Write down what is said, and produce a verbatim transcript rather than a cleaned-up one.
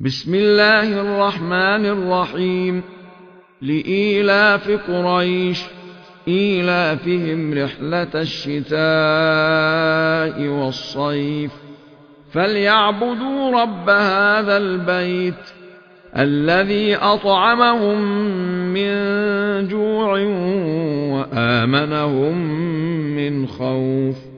بسم الله الرحمن الرحيم لإيلاف قريش إيلافهم رحلة الشتاء والصيف فليعبدوا رب هذا البيت الذي أطعمهم من جوع وآمنهم من خوف